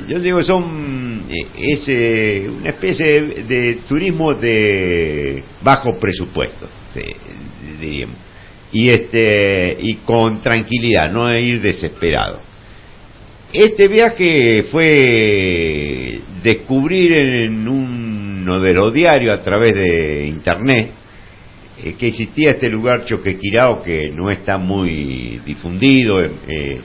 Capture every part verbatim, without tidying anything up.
yo digo, son es eh, una especie de, de turismo de bajo presupuesto, sí, diríamos, y este y con tranquilidad, no ir desesperado. Este viaje fue descubrir en uno de los diarios a través de internet eh, que existía este lugar Choquequirao, que no está muy difundido, eh,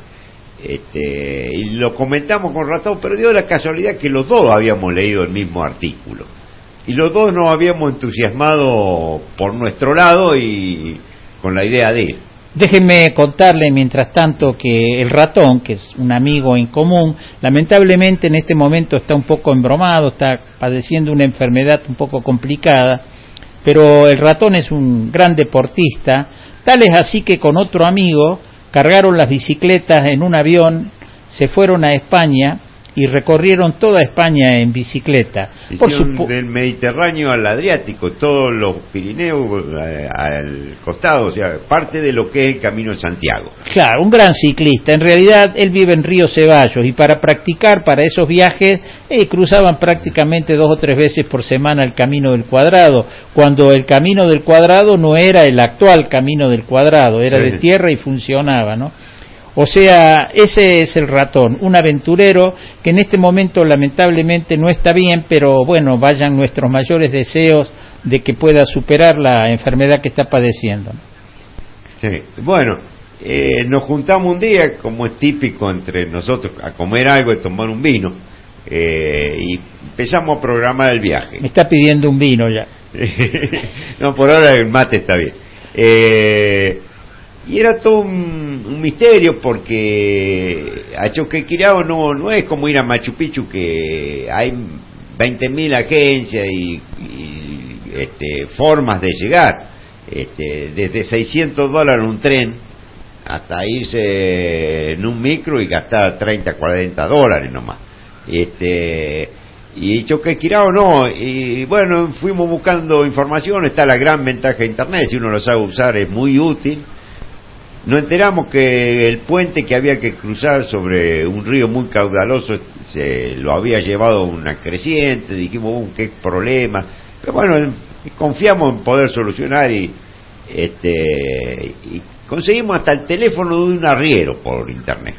este, y lo comentamos con Ratón, pero dio la casualidad que los dos habíamos leído el mismo artículo y los dos nos habíamos entusiasmado por nuestro lado y con la idea de ir. Déjenme contarle mientras tanto que el Ratón, que es un amigo en común, lamentablemente en este momento está un poco embromado, está padeciendo una enfermedad un poco complicada, pero el Ratón es un gran deportista, tal es así que con otro amigo cargaron las bicicletas en un avión, se fueron a España y recorrieron toda España en bicicleta. Por supu- del Mediterráneo al Adriático, todos los Pirineos eh, al costado, o sea, parte de lo que es el Camino de Santiago. Claro, un gran ciclista. En realidad él vive en Río Ceballos y para practicar para esos viajes eh, cruzaban prácticamente dos o tres veces por semana el Camino del Cuadrado, cuando el Camino del Cuadrado no era el actual Camino del Cuadrado, era sí. de tierra y funcionaba, ¿no? O sea, ese es el Ratón, un aventurero que en este momento lamentablemente no está bien, pero bueno, vayan nuestros mayores deseos de que pueda superar la enfermedad que está padeciendo. Sí, bueno, eh, nos juntamos un día, como es típico entre nosotros, a comer algo y tomar un vino, eh, y empezamos a programar el viaje. Me está pidiendo un vino ya. No, por ahora el mate está bien. Eh... Y era todo un, un misterio porque a Choquequirao no, no es como ir a Machu Picchu, que hay veinte mil agencias y, y este, formas de llegar, este, desde seiscientos dólares un tren hasta irse en un micro y gastar treinta, cuarenta dólares nomás. Este, y Choquequirao no, y bueno, fuimos buscando información, está la gran ventaja de internet, si uno lo sabe usar es muy útil. Nos enteramos que el puente que había que cruzar sobre un río muy caudaloso se lo había llevado una creciente, dijimos, uh, qué problema, pero bueno, confiamos en poder solucionar y este y conseguimos hasta el teléfono de un arriero por internet.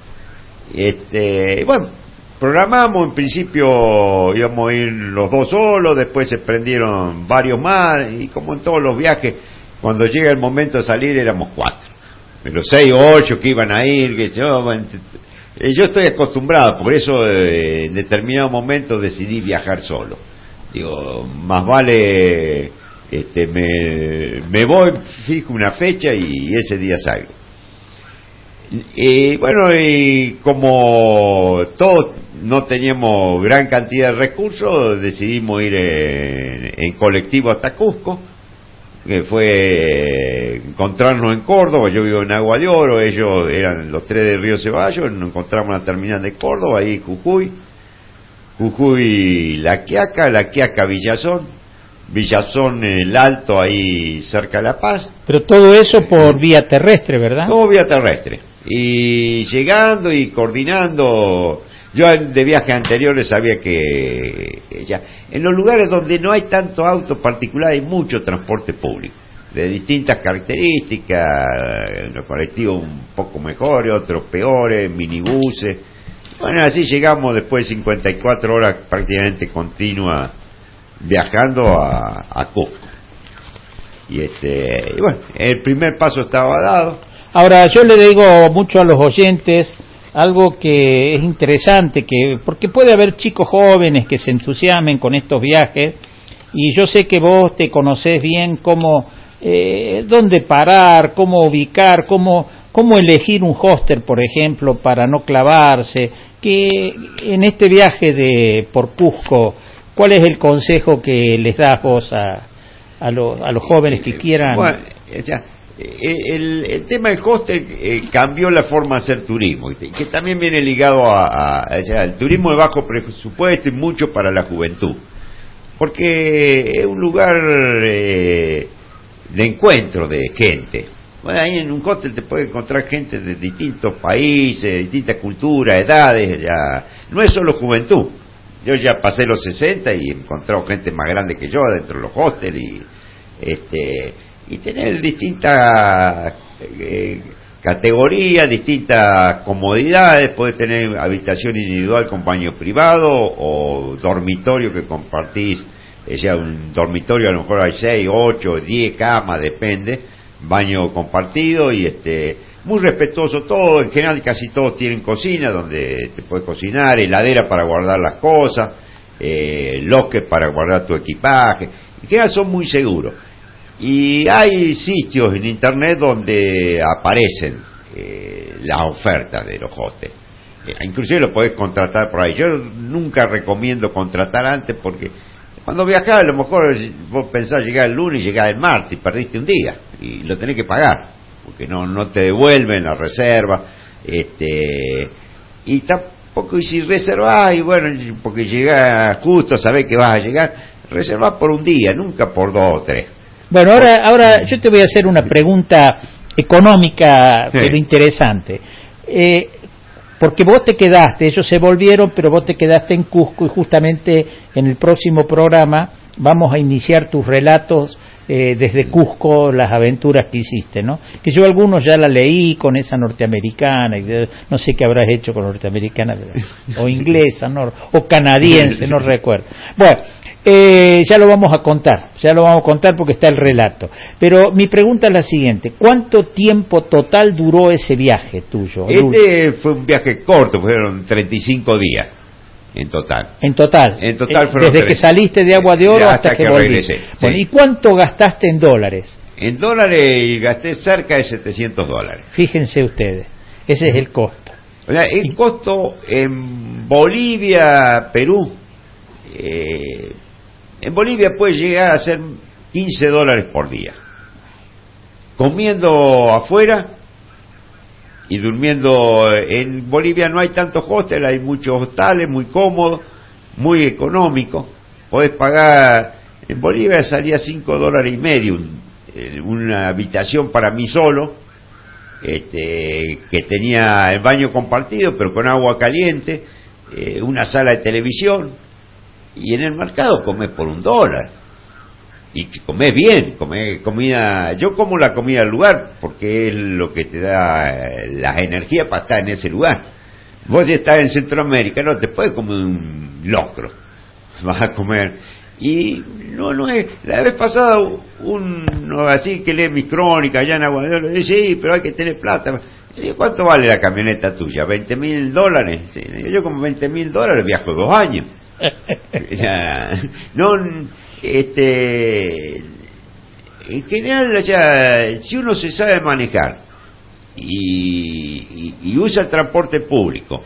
Este, bueno, programamos, en principio íbamos a ir los dos solos, después se prendieron varios más y como en todos los viajes, cuando llega el momento de salir éramos cuatro. De los seis o ocho que iban a ir, que yo, yo estoy acostumbrado, por eso eh, en determinado momento decidí viajar solo. Digo, más vale, este, me, me voy, fijo una fecha y ese día salgo. Y bueno, y como todos no teníamos gran cantidad de recursos, decidimos ir en, en colectivo hasta Cusco, que fue encontrarnos en Córdoba. Yo vivo en Agua de Oro, ellos eran los tres de Río Ceballos, nos encontramos en la terminal de Córdoba, ahí Jujuy, Jujuy La Quiaca, La Quiaca Villazón, Villazón El Alto, ahí cerca de La Paz. Pero todo eso por vía terrestre, ¿verdad? Todo vía terrestre, y llegando y coordinando. Yo de viajes anteriores sabía que ya en los lugares donde no hay tanto auto particular hay mucho transporte público de distintas características, los colectivos un poco mejores, otros peores, minibuses. Bueno, así llegamos después de cincuenta y cuatro horas prácticamente continuas viajando a, a Cusco. Y este, y bueno, el primer paso estaba dado. Ahora yo le digo mucho a los oyentes algo que es interesante, que porque puede haber chicos jóvenes que se entusiasmen con estos viajes, y yo sé que vos te conocés bien cómo, eh, dónde parar, cómo ubicar, cómo, cómo elegir un hostel, por ejemplo, para no clavarse, que en este viaje de por Cusco, ¿cuál es el consejo que les das vos a, a, lo, a los jóvenes que quieran? Bueno, ya. El, el tema del hostel eh, cambió la forma de hacer turismo, que también viene ligado a, a, a ya, el turismo de bajo presupuesto y mucho para la juventud, porque es un lugar eh, de encuentro de gente. Bueno, ahí en un hostel te puedes encontrar gente de distintos países, de distintas culturas, edades, ya, no es solo juventud. Yo ya pasé los sesenta y he encontrado gente más grande que yo dentro de los hostels y este y tener distintas eh, categorías, distintas comodidades. Puedes tener habitación individual con baño privado o dormitorio que compartís, o sea, un dormitorio a lo mejor hay seis, ocho, diez camas, depende, baño compartido y este muy respetuoso todo. En general casi todos tienen cocina donde te puedes cocinar, heladera para guardar las cosas, eh, locker para guardar tu equipaje. En general son muy seguros. Y hay sitios en internet donde aparecen eh, las ofertas de los hostels. Eh, inclusive lo podés contratar por ahí. Yo nunca recomiendo contratar antes porque cuando viajás a lo mejor vos pensás llegar el lunes y llegar el martes y perdiste un día y lo tenés que pagar porque no no te devuelven la reserva, este y tampoco, y si reservás y bueno, porque llegás justo, sabés que vas a llegar, reservás por un día, nunca por dos o tres. Bueno, ahora, ahora yo te voy a hacer una pregunta económica, sí, pero interesante. Eh, porque vos te quedaste, ellos se volvieron, pero vos te quedaste en Cusco y justamente en el próximo programa vamos a iniciar tus relatos eh, desde Cusco, las aventuras que hiciste, ¿no? Que yo algunos ya la leí con esa norteamericana, y no sé qué habrás hecho con norteamericana, o inglesa, no, o canadiense, no recuerdo. Bueno. Eh, ya lo vamos a contar, ya lo vamos a contar porque está el relato. Pero mi pregunta es la siguiente: ¿cuánto tiempo total duró ese viaje tuyo? Este fue un viaje corto, fueron treinta y cinco días en total. En total. En total eh, fueron desde que saliste de Agua de Oro hasta, hasta que, que volviste. Regresé. Bueno, sí. ¿Y cuánto gastaste en dólares? En dólares gasté cerca de setecientos dólares. Fíjense ustedes, ese es el costo. O sea, el costo en Bolivia, Perú, eh, en Bolivia puede llegar a ser quince dólares por día. Comiendo afuera y durmiendo. En Bolivia no hay tantos hostels, hay muchos hostales, muy cómodos, muy económicos. Podés pagar, en Bolivia salía cinco dólares y medio un, una habitación para mí solo, este, que tenía el baño compartido pero con agua caliente, eh, una sala de televisión. Y en el mercado comés por un dólar. Y comés bien, comés comida. Yo como la comida del lugar porque es lo que te da las energías para estar en ese lugar. Vos si estás en Centroamérica no te puedes comer un locro. Vas a comer. Y no, no es. La vez pasada, uno así que lee mis crónicas allá en Aguadero, dice, sí, pero hay que tener plata. Y digo, ¿cuánto vale la camioneta tuya? ¿veinte mil dólares? Sí, yo como veinte mil dólares viajo dos años. Ya, no, este, en general, ya, si uno se sabe manejar y, y, y usa el transporte público,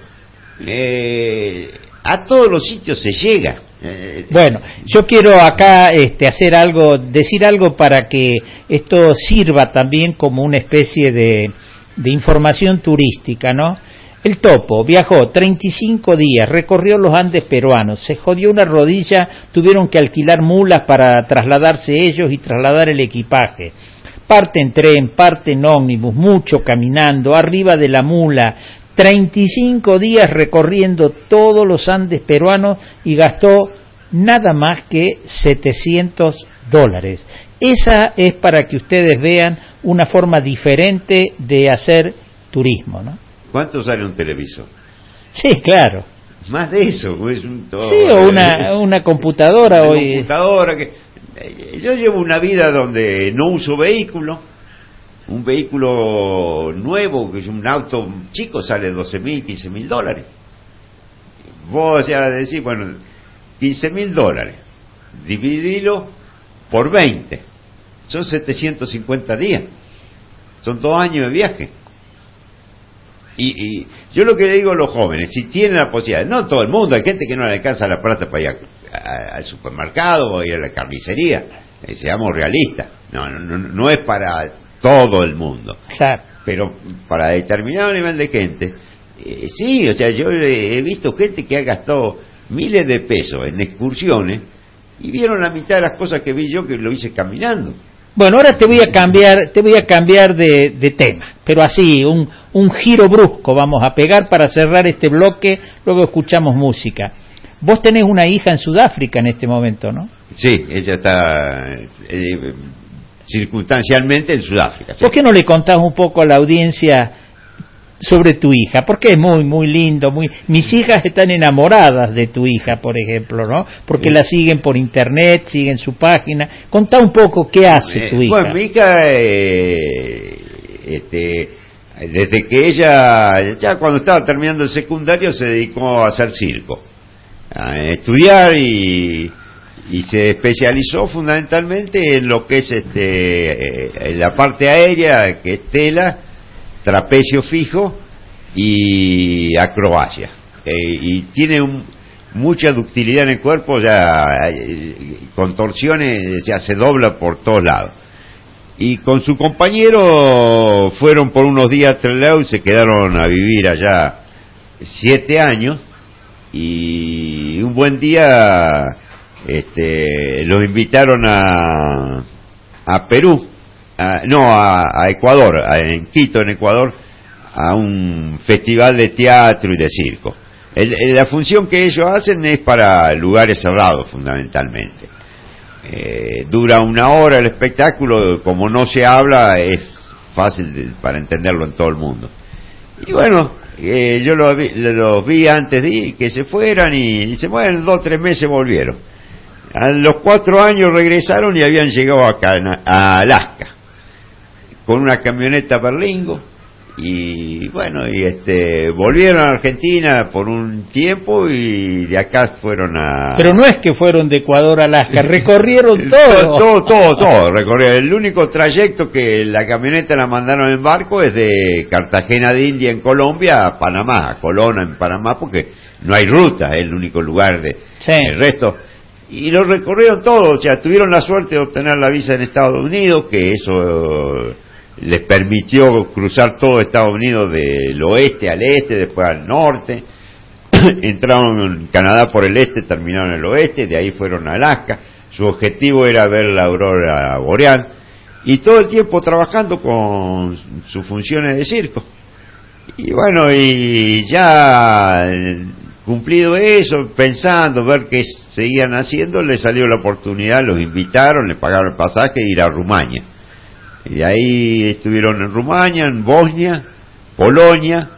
eh, a todos los sitios se llega. Bueno, yo quiero acá este, hacer algo, decir algo para que esto sirva también como una especie de, de información turística, ¿no? El Topo viajó treinta y cinco días, recorrió los Andes peruanos, se jodió una rodilla, tuvieron que alquilar mulas para trasladarse ellos y trasladar el equipaje. Parte en tren, parte en ómnibus, mucho caminando, arriba de la mula, treinta y cinco días recorriendo todos los Andes peruanos y gastó nada más que setecientos dólares. Esa es, para que ustedes vean, una forma diferente de hacer turismo, ¿no? ¿Cuánto sale un televisor? Sí, claro. Más de eso, es un todo. Sí, o una, una computadora una hoy. computadora que yo llevo una vida donde no uso vehículo. Un vehículo nuevo, que es un auto chico, sale doce mil, quince mil dólares. Vos ya decís, bueno, quince mil dólares, dividilo por veinte, son setecientos cincuenta días, son dos años de viaje. Y, y yo lo que le digo a los jóvenes, si tienen la posibilidad, no todo el mundo, hay gente que no le alcanza la plata para ir a, a, al supermercado o ir a la carnicería, eh, seamos realistas, no, no, no es para todo el mundo, claro, pero para determinado nivel de gente, eh, sí, o sea, yo he visto gente que ha gastado miles de pesos en excursiones y vieron la mitad de las cosas que vi yo, que lo hice caminando. Bueno, ahora te voy a cambiar, te voy a cambiar de, de tema, pero así, un, un giro brusco vamos a pegar para cerrar este bloque, luego escuchamos música. Vos tenés una hija en Sudáfrica en este momento, ¿no? Sí, ella está eh, circunstancialmente en Sudáfrica. Sí. ¿Por qué no le contás un poco a la audiencia sobre tu hija? Porque es muy, muy lindo, muy... Mis hijas están enamoradas de tu hija, por ejemplo, ¿no? Porque sí. La siguen por internet, siguen su página. Contá un poco qué hace tu hija. Bueno, mi hija, eh, este, desde que ella, ya cuando estaba terminando el secundario, se dedicó a hacer circo, a estudiar y, y se especializó fundamentalmente en lo que es este, eh, en la parte aérea, que es tela, trapecio fijo y acrobacia, eh, y tiene un, mucha ductilidad en el cuerpo, ya eh, contorsiones, ya se dobla por todos lados. Y con su compañero fueron por unos días a Trelew y se quedaron a vivir allá siete años, y un buen día este, los invitaron a, a Perú, a, no, a, a Ecuador, a, en Quito, en Ecuador, a un festival de teatro y de circo. El, el, la función que ellos hacen es para lugares cerrados, fundamentalmente. Eh, dura una hora el espectáculo, como no se habla, es fácil de, para entenderlo en todo el mundo. Y bueno, eh, yo los vi, los vi antes de que se fueran y, y se bueno, en dos o tres meses volvieron. A los cuatro años regresaron y habían llegado a, Cana, a Alaska con una camioneta Berlingo, y bueno, y este volvieron a Argentina por un tiempo y de acá fueron a... Pero no es que fueron de Ecuador a Alaska, recorrieron todo. todo, todo, todo, recorrieron. El único trayecto que la camioneta la mandaron en barco es de Cartagena de India en Colombia a Panamá, a Colón en Panamá, porque no hay ruta, es el único lugar de... Sí. El resto... Y lo recorrieron todo, o sea, tuvieron la suerte de obtener la visa en Estados Unidos, que eso les permitió cruzar todo Estados Unidos del oeste al este, después al norte. Entraron en Canadá por el este, terminaron en el oeste, de ahí fueron a Alaska. Su objetivo era ver la aurora boreal, y todo el tiempo trabajando con sus funciones de circo. Y bueno, y ya cumplido eso, pensando, ver qué seguían haciendo, le salió la oportunidad, los invitaron, le pagaron el pasaje e ir a Rumania. Y ahí estuvieron en Rumania, en Bosnia, Polonia,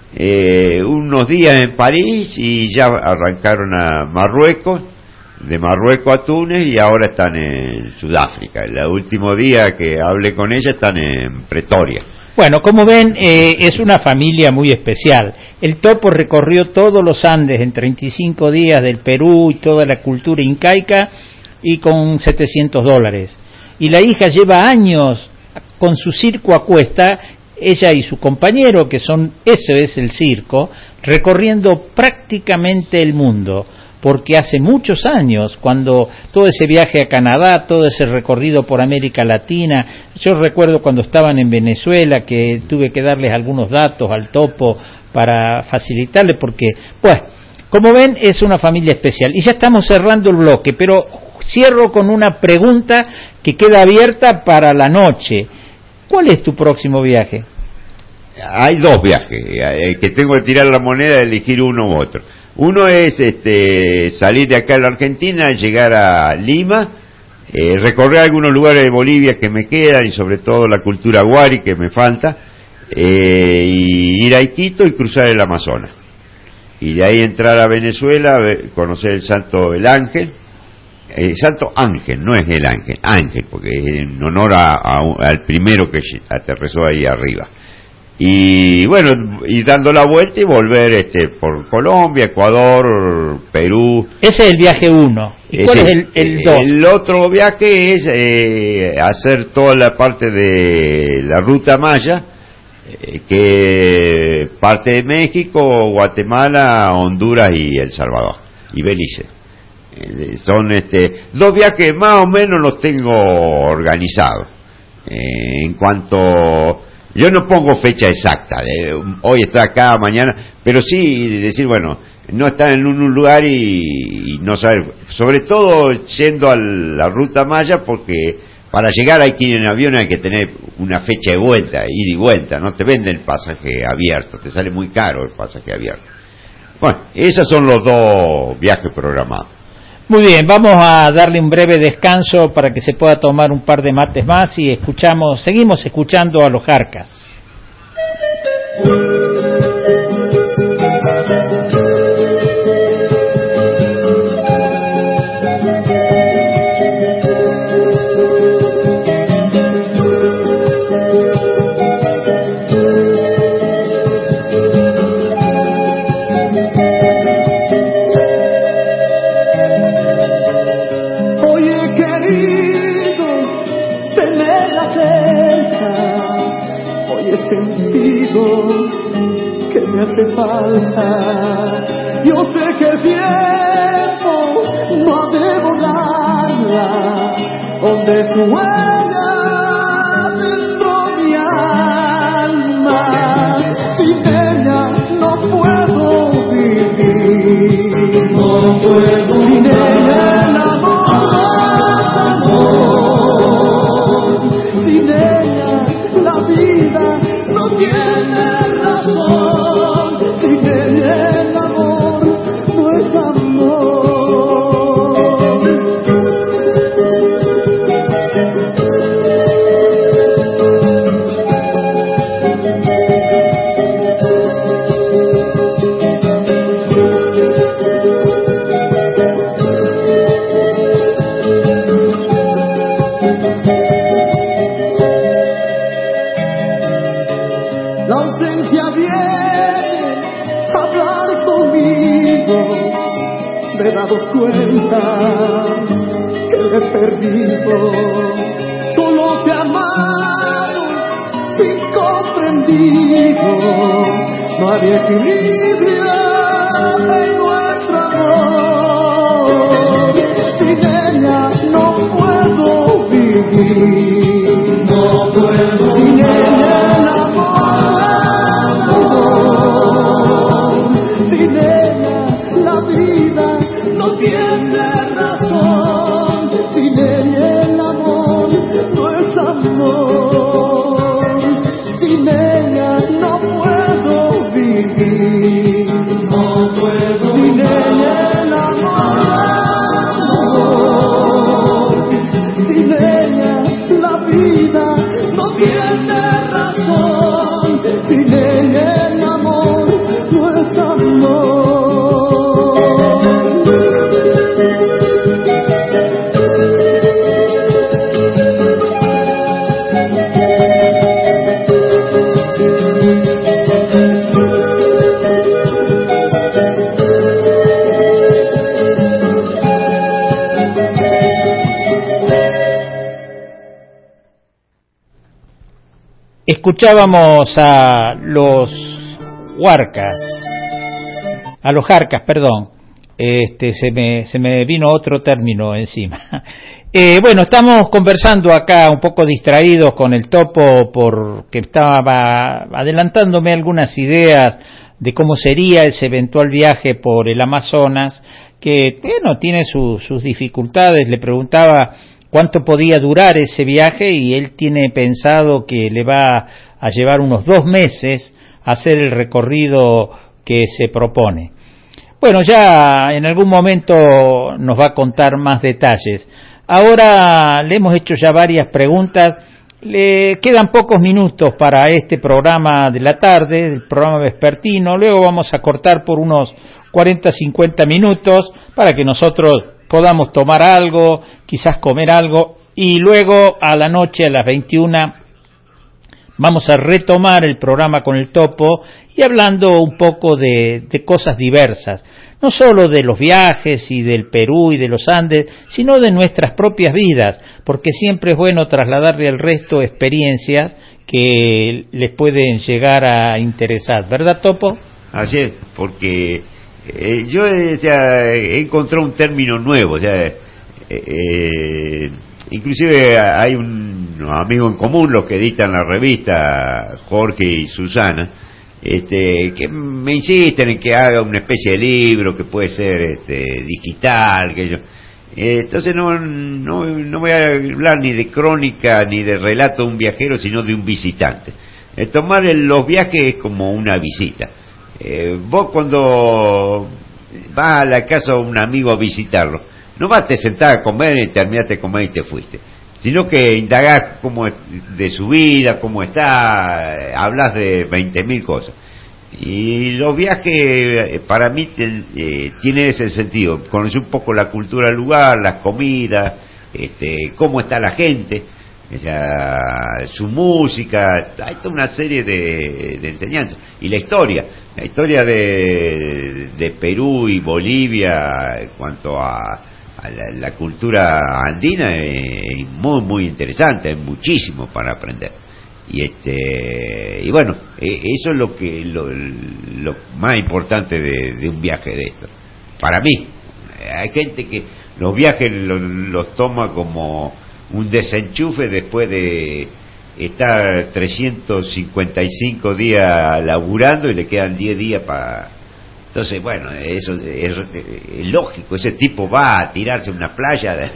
eh, unos días en París, y ya arrancaron a Marruecos, de Marruecos a Túnez, y ahora están en Sudáfrica. El último día que hablé con ella están en Pretoria. Bueno, como ven, eh, es una familia muy especial. El Topo recorrió todos los Andes en treinta y cinco días del Perú y toda la cultura incaica, y con setecientos dólares. Y la hija lleva años con su circo a cuesta, ella y su compañero, que son, ese es el circo, recorriendo prácticamente el mundo. Porque hace muchos años, cuando todo ese viaje a Canadá, todo ese recorrido por América Latina, yo recuerdo cuando estaban en Venezuela que tuve que darles algunos datos al Topo para facilitarle, porque, pues, como ven, es una familia especial. Y ya estamos cerrando el bloque, pero cierro con una pregunta que queda abierta para la noche. ¿Cuál es tu próximo viaje? Hay dos viajes, que tengo que tirar la moneda de elegir uno u otro. Uno es este, salir de acá de la Argentina, llegar a Lima, eh, recorrer algunos lugares de Bolivia que me quedan, y sobre todo la cultura guari que me falta, eh, y ir a Iquitos y cruzar el Amazonas. Y de ahí entrar a Venezuela, conocer el Santo el Ángel, el Santo Ángel, no es el Ángel, Ángel, porque es en honor a, a, al primero que aterrizó ahí arriba. Y bueno, ir dando la vuelta y volver este por Colombia, Ecuador, Perú. Ese es el viaje uno. ¿Y cuál es el, el dos? El otro viaje es eh, hacer toda la parte de la ruta maya, eh, que parte de México, Guatemala, Honduras y El Salvador y Belice. Eh, son este dos viajes más o menos los tengo organizados. Eh, en cuanto Yo no pongo fecha exacta, de hoy estoy acá, mañana, pero sí decir, bueno, no estar en un lugar y, y no saber, sobre todo yendo a la ruta maya, porque para llegar aquí en avión hay que tener una fecha de vuelta, ida y vuelta, no te venden el pasaje abierto, te sale muy caro el pasaje abierto. Bueno, esos son los dos viajes programados. Muy bien, vamos a darle un breve descanso para que se pueda tomar un par de mates más y escuchamos, seguimos escuchando a los Jarcas. Que me hace falta. Yo sé que el tiempo no ha de volarla, donde su huella dentro mi alma. Sin ella no puedo vivir, no puedo sin ella el amor, amor. Sin ella la vida no tiene razón, sin ella el amor no es amor. La ausencia viene a hablar conmigo, me he dado cuenta que me he perdido. Solo te he amado, incomprendido, no había equilibrio en nuestro amor. Sin ella no puedo vivir, no puedo sin ella el amor. Sin ella la vida no tiene razón, sin ella el amor no es amor. Sin ella no puedo vivir, no puedo sin ella el amor. Sin ella la vida no tiene razón, sin ella el amor no es amor. Escuchábamos a los Huarcas, a los Jarcas, perdón, este, se me, se me vino otro término encima. Eh, bueno, estamos conversando acá un poco distraídos con el Topo porque estaba adelantándome algunas ideas de cómo sería ese eventual viaje por el Amazonas, que bueno, tiene su, sus dificultades. Le preguntaba cuánto podía durar ese viaje y él tiene pensado que le va a llevar unos dos meses hacer el recorrido que se propone. Bueno, ya en algún momento nos va a contar más detalles. Ahora le hemos hecho ya varias preguntas. Le quedan pocos minutos para este programa de la tarde, el programa vespertino. Luego vamos a cortar por unos cuarenta a cincuenta minutos para que nosotros podamos tomar algo, quizás comer algo, y luego a la noche, a las veintiuna, vamos a retomar el programa con el Topo y hablando un poco de, de cosas diversas, no solo de los viajes y del Perú y de los Andes, sino de nuestras propias vidas, porque siempre es bueno trasladarle al resto experiencias que les pueden llegar a interesar, ¿verdad, Topo? Así es, porque eh, yo eh, ya he encontrado un término nuevo, ya, eh, eh, inclusive hay un amigo en común, los que editan la revista, Jorge y Susana, este, que me insisten en que haga una especie de libro que puede ser este, digital, que yo, Eh, entonces no, no, no voy a hablar ni de crónica ni de relato de un viajero, sino de un visitante. Eh, tomar el, los viajes es como una visita. Eh, vos cuando vas a la casa de un amigo a visitarlo, no vas a te sentar a comer y terminaste de comer y te fuiste, sino que indagás cómo es de su vida, cómo está, eh, hablas de veinte mil cosas. Y los viajes eh, para mí te, eh, tienen ese sentido, conocer un poco la cultura del lugar, las comidas, este, cómo está la gente, o sea, su música, hay toda una serie de, de enseñanzas. Y la historia, la historia de, de Perú y Bolivia en cuanto a, a la, la cultura andina es muy muy interesante, hay muchísimo para aprender. Y este y bueno, eso es lo que lo, lo más importante de, de un viaje de esto para mí. Hay gente que los viajes los, los toma como un desenchufe después de estar trescientos cincuenta y cinco días laburando y le quedan diez días para... Entonces, bueno, eso es, es lógico, ese tipo va a tirarse a una playa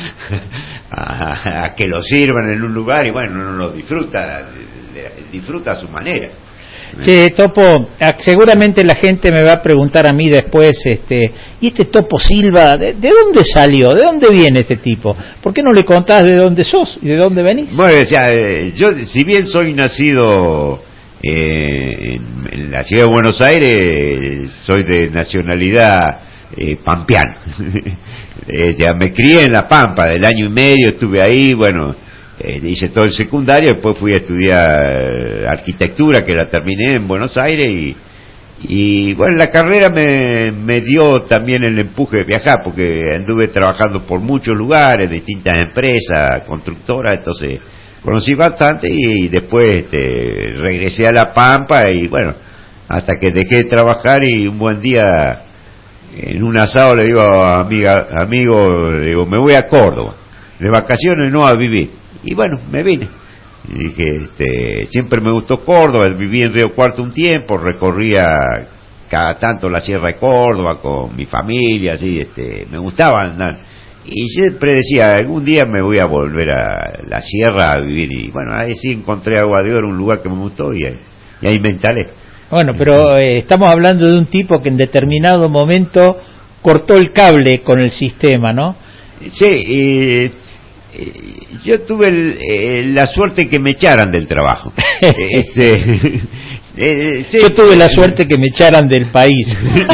a, a que lo sirvan en un lugar y bueno, no lo disfruta, disfruta a su manera. Che, Topo, seguramente la gente me va a preguntar a mí después, este, ¿y este Topo Silva, de, de dónde salió? ¿De dónde viene este tipo? ¿Por qué no le contás de dónde sos y de dónde venís? Bueno, o sea, yo, si bien soy nacido eh, en, en la ciudad de Buenos Aires, soy de nacionalidad eh, pampeana. eh, ya me crié en La Pampa, del año y medio estuve ahí, bueno, eh, hice todo el secundario, después fui a estudiar arquitectura, que la terminé en Buenos Aires, y, y bueno, la carrera me, me dio también el empuje de viajar, porque anduve trabajando por muchos lugares, distintas empresas, constructoras, entonces conocí bastante y después este, regresé a La Pampa y bueno, hasta que dejé de trabajar y un buen día en un asado le digo a amiga, amigo, le digo, me voy a Córdoba, de vacaciones, no a vivir. Y bueno, me vine. Y dije, este, siempre me gustó Córdoba, viví en Río Cuarto un tiempo, recorría cada tanto la Sierra de Córdoba con mi familia, así, este, me gustaba andar. Y siempre decía, algún día me voy a volver a la sierra a vivir. Y bueno, ahí sí encontré Agua de Oro, un lugar que me gustó y ahí, y ahí me instalé. Bueno, pero eh, estamos hablando de un tipo que en determinado momento cortó el cable con el sistema, ¿no? Sí, eh, eh, yo tuve el, eh, la suerte que me echaran del trabajo. este, eh, sí, yo tuve la suerte que me echaran del país.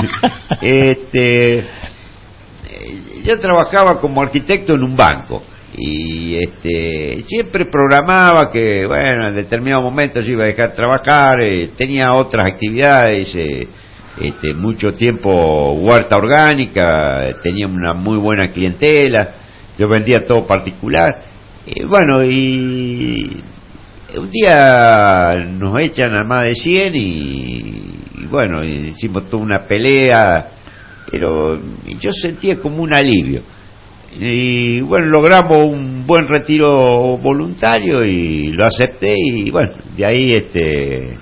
este, yo trabajaba como arquitecto en un banco y este siempre programaba que bueno, en determinados momentos yo iba a dejar trabajar, eh, tenía otras actividades, eh, este, mucho tiempo huerta orgánica, tenía una muy buena clientela, yo vendía todo particular, y bueno, y un día nos echan a más de cien y, y bueno, hicimos toda una pelea, pero yo sentía como un alivio. Y bueno, logramos un buen retiro voluntario y lo acepté y bueno, de ahí este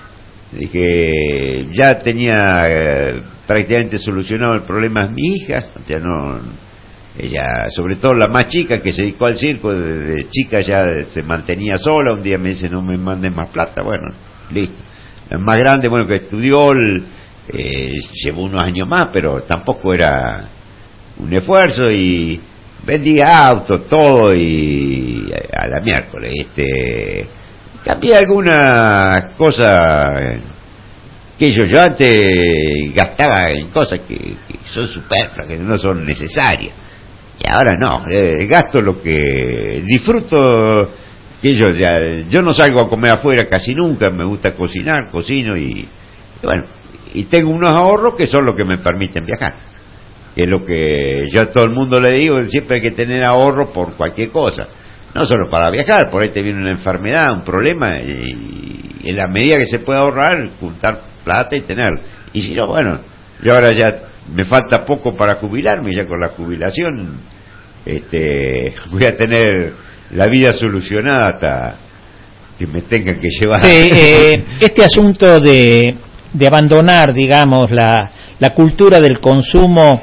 dije, ya tenía eh, prácticamente solucionado el problema de mis hijas, ya no, ella, sobre todo la más chica que se dedicó al circo, desde chica ya se mantenía sola, un día me dice no me mandes más plata, bueno, listo. La más grande, bueno, que estudió, el, eh, llevó unos años más, pero tampoco era un esfuerzo y vendía autos, todo y a la miércoles, este, cambié algunas cosas que yo, yo antes gastaba en cosas que, que son superfluas, que no son necesarias, y ahora no, eh, gasto lo que disfruto, que yo ya, yo no salgo a comer afuera casi nunca, me gusta cocinar, cocino y, y bueno, y tengo unos ahorros que son los que me permiten viajar, que es lo que yo a todo el mundo le digo, siempre hay que tener ahorro por cualquier cosa, no solo para viajar, por ahí te viene una enfermedad, un problema, y, y en la medida que se pueda ahorrar, juntar plata y tenerlo, y si no, bueno, yo ahora ya me falta poco para jubilarme, ya con la jubilación este, voy a tener la vida solucionada hasta que me tengan que llevar. Sí, eh, este asunto de, de abandonar, digamos, la, la cultura del consumo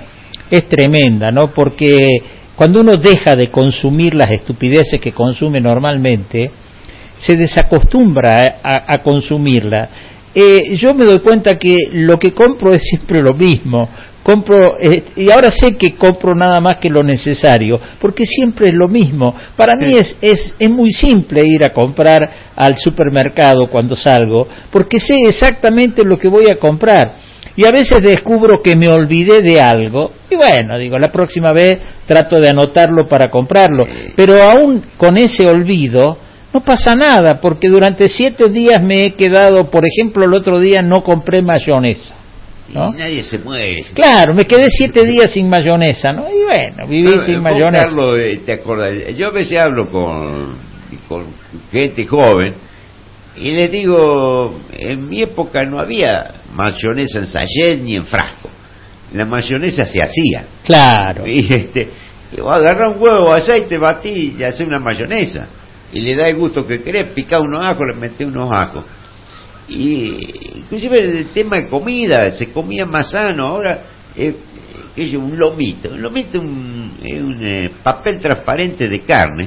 es tremenda, ¿no? Porque cuando uno deja de consumir las estupideces que consume normalmente, se desacostumbra a, a consumirla. Eh, yo me doy cuenta que lo que compro es siempre lo mismo. Compro eh, y ahora sé que compro nada más que lo necesario, porque siempre es lo mismo. Para sí. mí es, es es muy simple ir a comprar al supermercado cuando salgo, porque sé exactamente lo que voy a comprar. Y a veces descubro que me olvidé de algo, y bueno, digo, la próxima vez trato de anotarlo para comprarlo. Pero aún con ese olvido, no pasa nada, porque durante siete días me he quedado, por ejemplo, el otro día no compré mayonesa, ¿no? Y nadie se muere. Claro, me quedé siete días sin mayonesa, ¿no? Y bueno, viví no, sin mayonesa. Carlos, ¿te acordás? Yo a veces hablo con, con gente joven y les digo, en mi época no había mayonesa en sachet ni en frasco. La mayonesa se hacía. Claro. Y este, agarrá un huevo, aceite, batí y hace una mayonesa. Y le da el gusto que querés, picá unos ajos, le metés unos ajos. Y inclusive el tema de comida, se comía más sano. Ahora eh, es un lomito, un lomito es un, es un eh, papel transparente de carne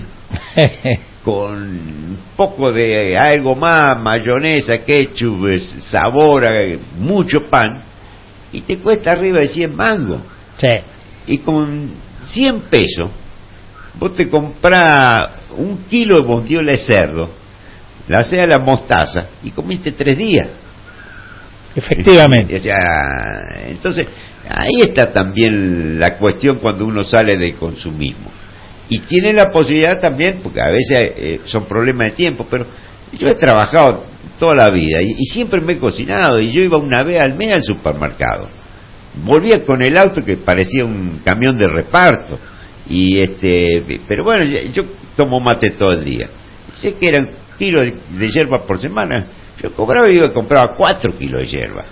con un poco de algo más, mayonesa, ketchup, sabor, mucho pan, y te cuesta arriba de cien mangos. Sí. Y con cien pesos vos te comprás un kilo de bondiola de cerdo, la sea la mostaza, y comiste tres días. Efectivamente. O sea, entonces, ahí está también la cuestión cuando uno sale del consumismo. Y tiene la posibilidad también, porque a veces eh, son problemas de tiempo, pero yo he trabajado toda la vida y, y siempre me he cocinado, y yo iba una vez al mes al supermercado. Volvía con el auto que parecía un camión de reparto. Y este, pero bueno, yo tomo mate todo el día. Sé que eran kilos de, de hierba por semana. Yo cobraba y iba a comprar cuatro kilos de hierba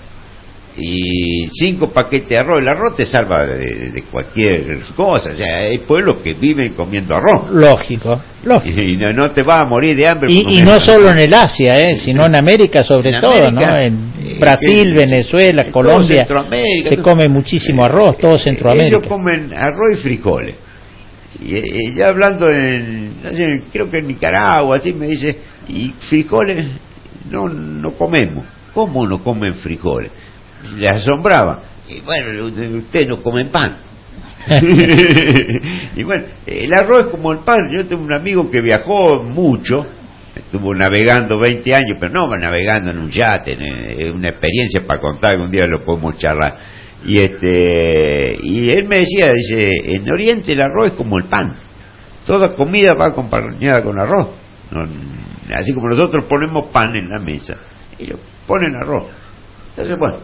y cinco paquetes de arroz. El arroz te salva de, de cualquier cosa. O sea, hay pueblos que viven comiendo arroz. Lógico, lógico. Y no, no te vas a morir de hambre. Y, y no solo en el Asia, eh, sino en América sobre en todo, América, ¿no? En eh, Brasil, que, Venezuela, Colombia, se come muchísimo arroz, todo Centroamérica. Ellos comen arroz y frijoles. Y, y ya hablando en, no sé, creo que en Nicaragua, así me dice, y frijoles no no comemos. ¿Cómo no comen frijoles? Les asombraba. Y bueno, ustedes no comen pan. Y bueno, el arroz es como el pan. Yo tengo un amigo que viajó mucho, estuvo navegando veinte años, pero no navegando en un yate, es una experiencia para contar, algún día lo podemos charlar. Y este y él me decía, dice, en Oriente el arroz es como el pan, toda comida va acompañada con arroz, no, así como nosotros ponemos pan en la mesa, ellos ponen arroz. Entonces bueno,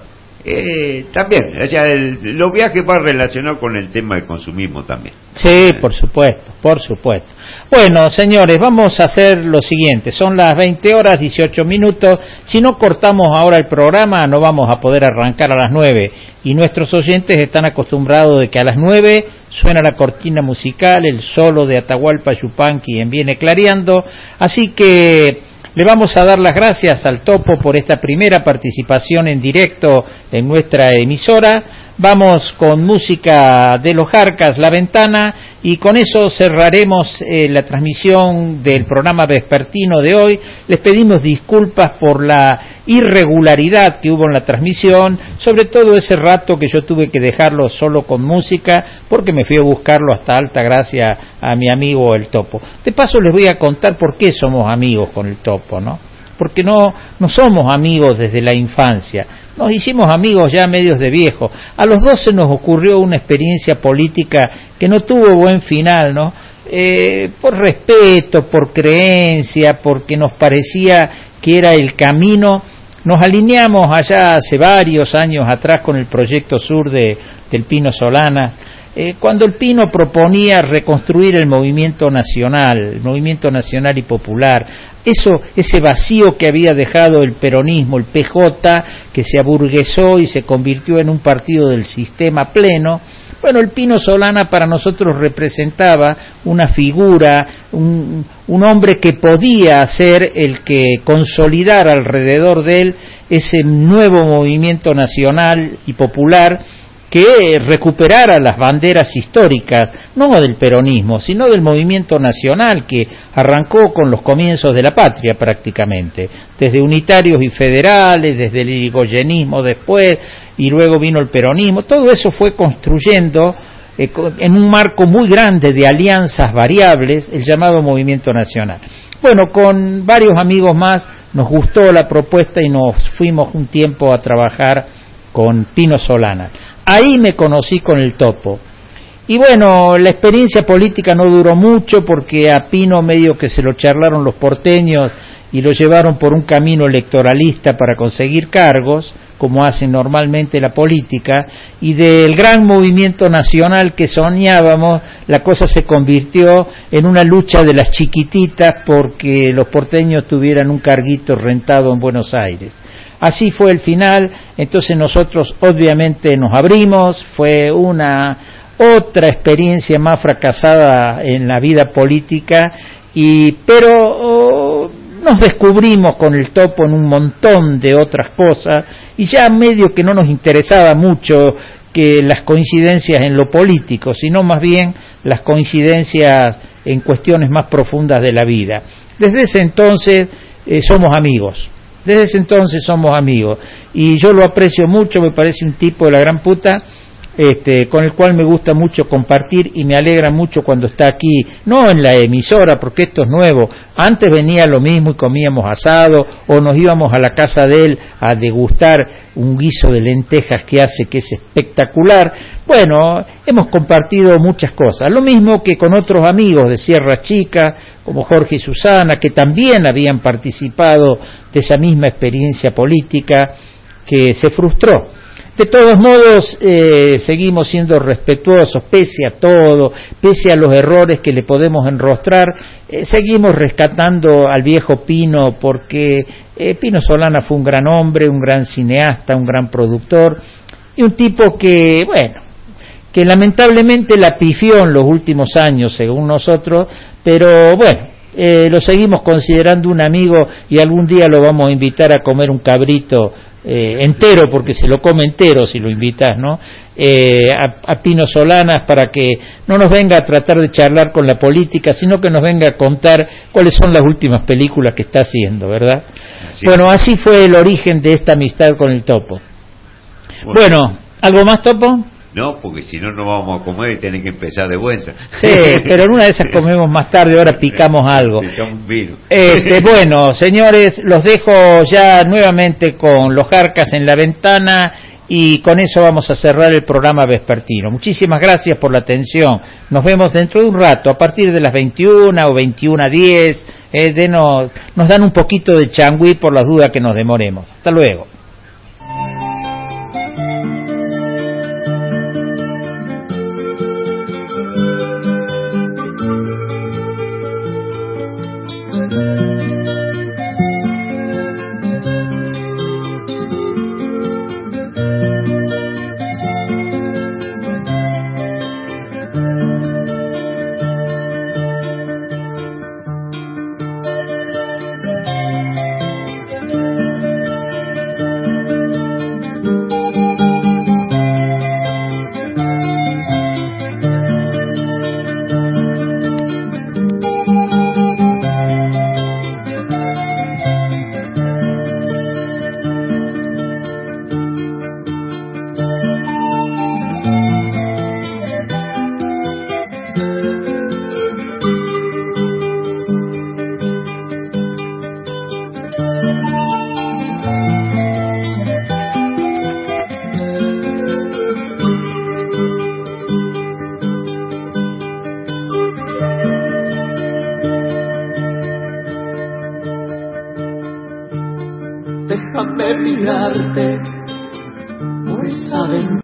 eh, también, o sea, el, los viajes van relacionados con el tema del consumismo también. Sí, por supuesto, por supuesto. Bueno, señores, vamos a hacer lo siguiente, son las veinte horas dieciocho minutos, si no cortamos ahora el programa no vamos a poder arrancar a las nueve, y nuestros oyentes están acostumbrados de que a las nueve suena la cortina musical, el solo de Atahualpa Yupanqui en Viene Clareando, así que le vamos a dar las gracias al Topo por esta primera participación en directo en nuestra emisora. Vamos con música de los Jarcas, La Ventana, y con eso cerraremos eh, la transmisión del programa vespertino de hoy. Les pedimos disculpas por la irregularidad que hubo en la transmisión, sobre todo ese rato que yo tuve que dejarlo solo con música, porque me fui a buscarlo hasta Altagracia a mi amigo el Topo. De paso les voy a contar por qué somos amigos con el Topo, ¿no? Porque no, no somos amigos desde la infancia, nos hicimos amigos ya medios de viejo. A los dos se nos ocurrió una experiencia política que no tuvo buen final, ¿no? Eh, por respeto, por creencia, porque nos parecía que era el camino. Nos alineamos allá hace varios años atrás con el Proyecto Sur de, del Pino Solana, eh, cuando el Pino proponía reconstruir el movimiento nacional, el movimiento nacional y popular, eso, ese vacío que había dejado el peronismo, el P J, que se aburguesó y se convirtió en un partido del sistema pleno. Bueno, el Pino Solana para nosotros representaba una figura, un, un hombre que podía ser el que consolidara alrededor de él ese nuevo movimiento nacional y popular que recuperara las banderas históricas, no del peronismo, sino del movimiento nacional que arrancó con los comienzos de la patria prácticamente, desde unitarios y federales, desde el irigoyenismo después, y luego vino el peronismo. Todo eso fue construyendo eh, en un marco muy grande de alianzas variables el llamado movimiento nacional. Bueno, con varios amigos más nos gustó la propuesta y nos fuimos un tiempo a trabajar con Pino Solana. Ahí me conocí con el Topo. Y bueno, la experiencia política no duró mucho porque a Pino medio que se lo charlaron los porteños y lo llevaron por un camino electoralista para conseguir cargos, como hacen normalmente la política, y del gran movimiento nacional que soñábamos, la cosa se convirtió en una lucha de las chiquititas porque los porteños tuvieran un carguito rentado en Buenos Aires. Así fue el final. Entonces nosotros obviamente nos abrimos, fue una otra experiencia más fracasada en la vida política, y pero oh, nos descubrimos con el Topo en un montón de otras cosas, y ya medio que no nos interesaba mucho que las coincidencias en lo político, sino más bien las coincidencias en cuestiones más profundas de la vida. Desde ese entonces eh, somos amigos. Desde ese entonces somos amigos y yo lo aprecio mucho, me parece un tipo de la gran puta, este, con el cual me gusta mucho compartir y me alegra mucho cuando está aquí, no en la emisora porque esto es nuevo, antes venía lo mismo y comíamos asado o nos íbamos a la casa de él a degustar un guiso de lentejas que hace que es espectacular. Bueno, hemos compartido muchas cosas, lo mismo que con otros amigos de Sierra Chica, como Jorge y Susana, que también habían participado de esa misma experiencia política que se frustró. De todos modos, eh, seguimos siendo respetuosos, pese a todo, pese a los errores que le podemos enrostrar, eh, seguimos rescatando al viejo Pino, porque eh, Pino Solana fue un gran hombre, un gran cineasta, un gran productor, y un tipo que, bueno, que lamentablemente la pifió en los últimos años, según nosotros, pero bueno, eh, lo seguimos considerando un amigo y algún día lo vamos a invitar a comer un cabrito eh, entero, porque se lo come entero si lo invitas, ¿no? Eh, a, a Pino Solanas, para que no nos venga a tratar de charlar con la política, sino que nos venga a contar cuáles son las últimas películas que está haciendo, ¿verdad? Así bueno, así fue el origen de esta amistad con el Topo. Bueno, bueno, ¿algo más, Topo? No, porque si no, no vamos a comer y tenés que empezar de vuelta. Sí, pero en una de esas comemos más tarde, ahora picamos algo. Picamos vino. Este, bueno, señores, los dejo ya nuevamente con los Jarcas en la ventana y con eso vamos a cerrar el programa vespertino. Muchísimas gracias por la atención. Nos vemos dentro de un rato, a partir de las veintiuna o veintiuna diez. Eh, de no, nos dan un poquito de changüí por las dudas que nos demoremos. Hasta luego. Déjame mirarte por esa ventana.